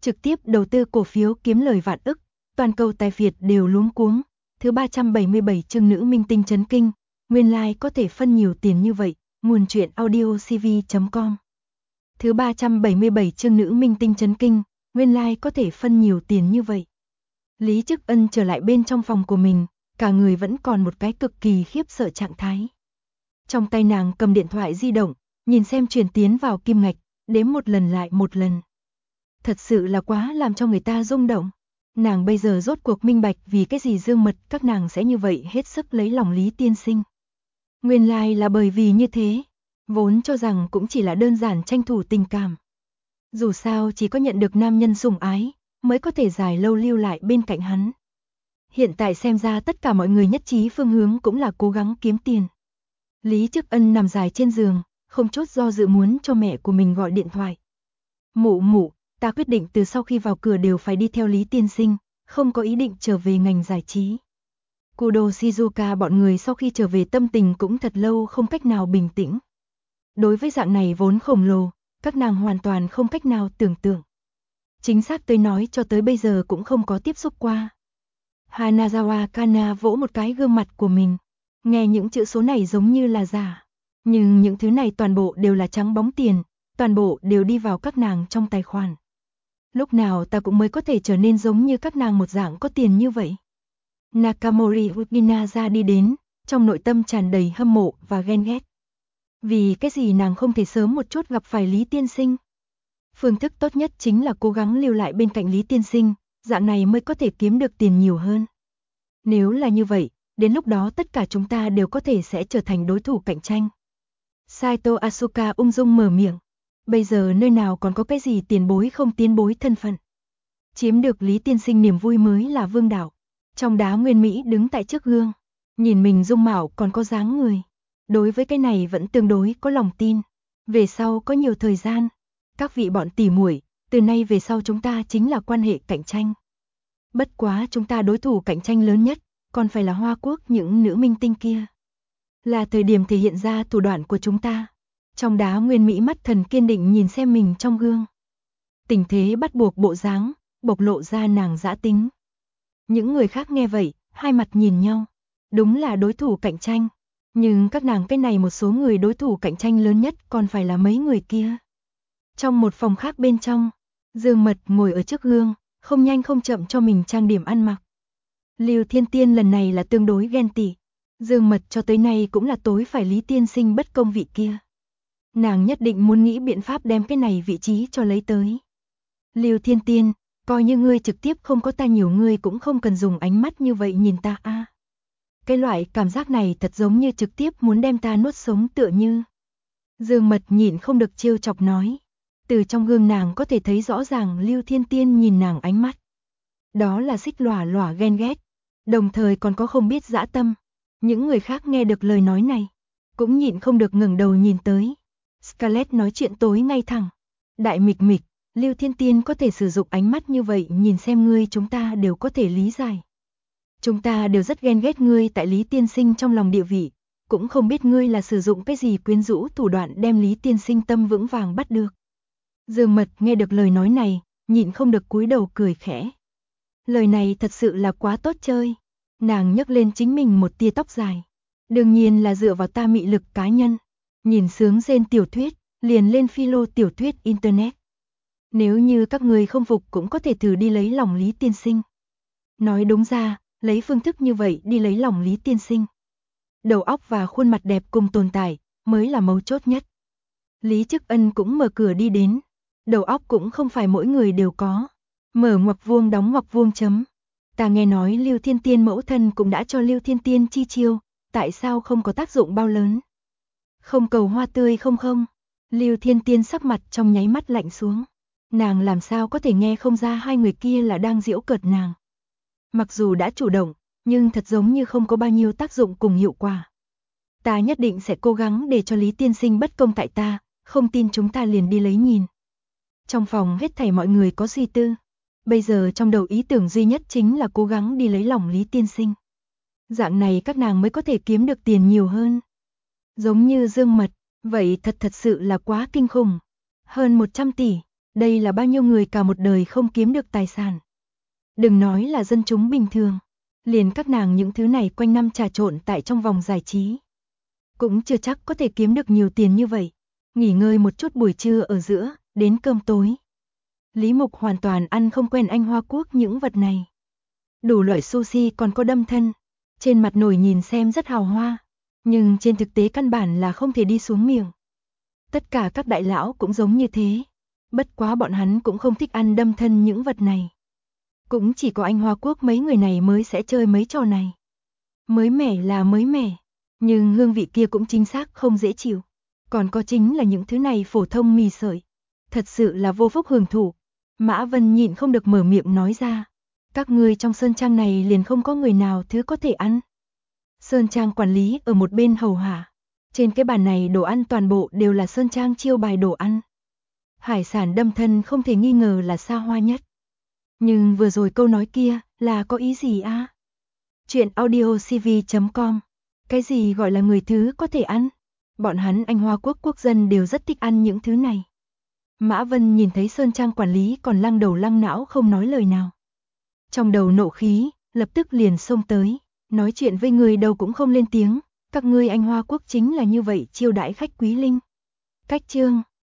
trực tiếp đầu tư cổ phiếu kiếm lời vạn ức, toàn cầu tài Việt đều luống cuống. Thứ 377 chương nữ minh tinh chấn kinh, nguyên lai có thể phân nhiều tiền như vậy, nguồn truyện audiocv.com. Thứ 377 chương nữ minh tinh chấn kinh, nguyên lai có thể phân nhiều tiền như vậy. Lý Chức Ân trở lại bên trong phòng của mình, cả người vẫn còn một cái cực kỳ khiếp sợ trạng thái. Trong tay nàng cầm điện thoại di động, nhìn xem chuyển tiến vào kim ngạch, đếm một lần lại một lần. Thật sự là quá làm cho người ta rung động. Nàng bây giờ rốt cuộc minh bạch vì cái gì Dương Mật các nàng sẽ như vậy hết sức lấy lòng Lý tiên sinh. Nguyên lai là bởi vì như thế, vốn cho rằng cũng chỉ là đơn giản tranh thủ tình cảm. Dù sao chỉ có nhận được nam nhân sủng ái, mới có thể dài lâu lưu lại bên cạnh hắn. Hiện tại xem ra tất cả mọi người nhất trí phương hướng cũng là cố gắng kiếm tiền. Lý Chức Ân nằm dài trên giường, không chút do dự muốn cho mẹ của mình gọi điện thoại. Mụ, ta quyết định từ sau khi vào cửa đều phải đi theo Lý tiên sinh, không có ý định trở về ngành giải trí. Kudo Shizuka bọn người sau khi trở về tâm tình cũng thật lâu không cách nào bình tĩnh. Đối với dạng này vốn khổng lồ, các nàng hoàn toàn không cách nào tưởng tượng. Chính xác tôi nói cho tới bây giờ cũng không có tiếp xúc qua. Hanazawa Kana vỗ một cái gương mặt của mình, nghe những chữ số này giống như là giả. Nhưng những thứ này toàn bộ đều là trắng bóng tiền, toàn bộ đều đi vào các nàng trong tài khoản. Lúc nào ta cũng mới có thể trở nên giống như các nàng một dạng có tiền như vậy. Nakamori Ukina ra đi đến, trong nội tâm tràn đầy hâm mộ và ghen ghét. Vì cái gì nàng không thể sớm một chút gặp phải Lý tiên sinh? Phương thức tốt nhất chính là cố gắng lưu lại bên cạnh Lý tiên sinh, dạng này mới có thể kiếm được tiền nhiều hơn. Nếu là như vậy, đến lúc đó tất cả chúng ta đều có thể sẽ trở thành đối thủ cạnh tranh. Saito Asuka ung dung mở miệng. Bây giờ nơi nào còn có cái gì tiền bối không tiến bối thân phận. Chiếm được Lý tiên sinh niềm vui mới là vương đạo. Trong đá nguyên Mỹ đứng tại trước gương, nhìn mình dung mạo còn có dáng người. Đối với cái này vẫn tương đối có lòng tin. Về sau có nhiều thời gian, các vị bọn tỉ muội, từ nay về sau chúng ta chính là quan hệ cạnh tranh. Bất quá chúng ta đối thủ cạnh tranh lớn nhất, còn phải là Hoa Quốc những nữ minh tinh kia. Là thời điểm thể hiện ra thủ đoạn của chúng ta. Trong đá nguyên Mỹ mắt thần kiên định nhìn xem mình trong gương. Tình thế bắt buộc bộ dáng, bộc lộ ra nàng dã tính. Những người khác nghe vậy, hai mặt nhìn nhau. Đúng là đối thủ cạnh tranh. Nhưng các nàng cái này một số người đối thủ cạnh tranh lớn nhất còn phải là mấy người kia. Trong một phòng khác bên trong, Dương Mật ngồi ở trước gương, không nhanh không chậm cho mình trang điểm ăn mặc. Lưu Thiên Tiên lần này là tương đối ghen tị. Dương Mật cho tới nay cũng là tối phải Lý tiên sinh bất công vị kia. Nàng nhất định muốn nghĩ biện pháp đem cái này vị trí cho lấy tới. Lưu Thiên Tiên, coi như ngươi trực tiếp không có ta nhiều ngươi cũng không cần dùng ánh mắt như vậy nhìn ta a. Cái loại cảm giác này thật giống như trực tiếp muốn đem ta nuốt sống tựa như. Dương Mật nhịn không được trêu chọc nói. Từ trong gương nàng có thể thấy rõ ràng Lưu Thiên Tiên nhìn nàng ánh mắt. Đó là xích lòa lòa ghen ghét, đồng thời còn có không biết dã tâm. Những người khác nghe được lời nói này, cũng nhịn không được ngẩng đầu nhìn tới. Scarlett nói chuyện tối ngay thẳng. Đại mịch mịch, Lưu Thiên Tiên có thể sử dụng ánh mắt như vậy nhìn xem ngươi chúng ta đều có thể lý giải. Chúng ta đều rất ghen ghét ngươi tại Lý tiên sinh trong lòng địa vị, cũng không biết ngươi là sử dụng cái gì quyến rũ thủ đoạn đem Lý tiên sinh tâm vững vàng bắt được. Dương Mật nghe được lời nói này, nhịn không được cúi đầu cười khẽ. Lời này thật sự là quá tốt chơi. Nàng nhấc lên chính mình một tia tóc dài. Đương nhiên là dựa vào ta mị lực cá nhân. Nhìn sướng rên tiểu thuyết, liền lên philo tiểu thuyết internet. Nếu như các người không phục cũng có thể thử đi lấy lòng Lý tiên sinh. Nói đúng ra, lấy phương thức như vậy đi lấy lòng Lý tiên sinh. Đầu óc và khuôn mặt đẹp cùng tồn tại, mới là mấu chốt nhất. Lý Chức Ân cũng mở cửa đi đến. Đầu óc cũng không phải mỗi người đều có. Mở ngoặc vuông đóng ngoặc vuông chấm. Ta nghe nói Lưu Thiên Tiên mẫu thân cũng đã cho Lưu Thiên Tiên chi chiêu, tại sao không có tác dụng bao lớn? Không cầu hoa tươi không không. Lưu Thiên Tiên sắc mặt trong nháy mắt lạnh xuống. Nàng làm sao có thể nghe không ra hai người kia là đang giễu cợt nàng. Mặc dù đã chủ động, nhưng thật giống như không có bao nhiêu tác dụng cùng hiệu quả. Ta nhất định sẽ cố gắng để cho Lý tiên sinh bất công tại ta, không tin chúng ta liền đi lấy nhìn. Trong phòng hết thảy mọi người có suy tư. Bây giờ trong đầu ý tưởng duy nhất chính là cố gắng đi lấy lòng Lý tiên sinh. Dạng này các nàng mới có thể kiếm được tiền nhiều hơn. Giống như Dương Mật, vậy thật sự là quá kinh khủng. Hơn 100 tỷ, Đây là bao nhiêu người cả một đời không kiếm được tài sản. Đừng nói là dân chúng bình thường, liền các nàng những thứ này quanh năm trà trộn tại trong vòng giải trí. Cũng chưa chắc có thể kiếm được nhiều tiền như vậy. Nghỉ ngơi một chút buổi trưa ở giữa, đến cơm tối. Lý Mục hoàn toàn ăn không quen Anh Hoa Quốc những vật này. Đủ loại sushi còn có đâm thân. Trên mặt nổi nhìn xem rất hào hoa, nhưng trên thực tế căn bản là không thể đi xuống miệng. Tất cả các đại lão cũng giống như thế. Bất quá bọn hắn cũng không thích ăn đâm thân những vật này. Cũng chỉ có Anh Hoa Quốc mấy người này mới sẽ chơi mấy trò này. Mới mẻ là mới mẻ, nhưng hương vị kia cũng chính xác không dễ chịu. Còn có chính là những thứ này phổ thông mì sợi. Thật sự là vô phúc hưởng thụ. Mã Vân nhịn không được mở miệng nói ra. Các ngươi trong sơn trang này liền không có người nào thứ có thể ăn. Sơn trang quản lý ở một bên hầu hạ. Trên cái bàn này đồ ăn toàn bộ đều là sơn trang chiêu bài đồ ăn. Hải sản đâm thân không thể nghi ngờ là xa hoa nhất. Nhưng vừa rồi câu nói kia là có ý gì a? Chuyện audiocv.com. Cái gì gọi là người thứ có thể ăn? Bọn hắn Anh Hoa Quốc quốc dân đều rất thích ăn những thứ này. Mã Vân nhìn thấy sơn trang quản lý còn lăng đầu lăng não không nói lời nào. Trong đầu nộ khí, lập tức liền xông tới, nói chuyện với người đâu cũng không lên tiếng, các ngươi Anh Hoa Quốc chính là như vậy chiêu đãi khách quý linh. Cách chương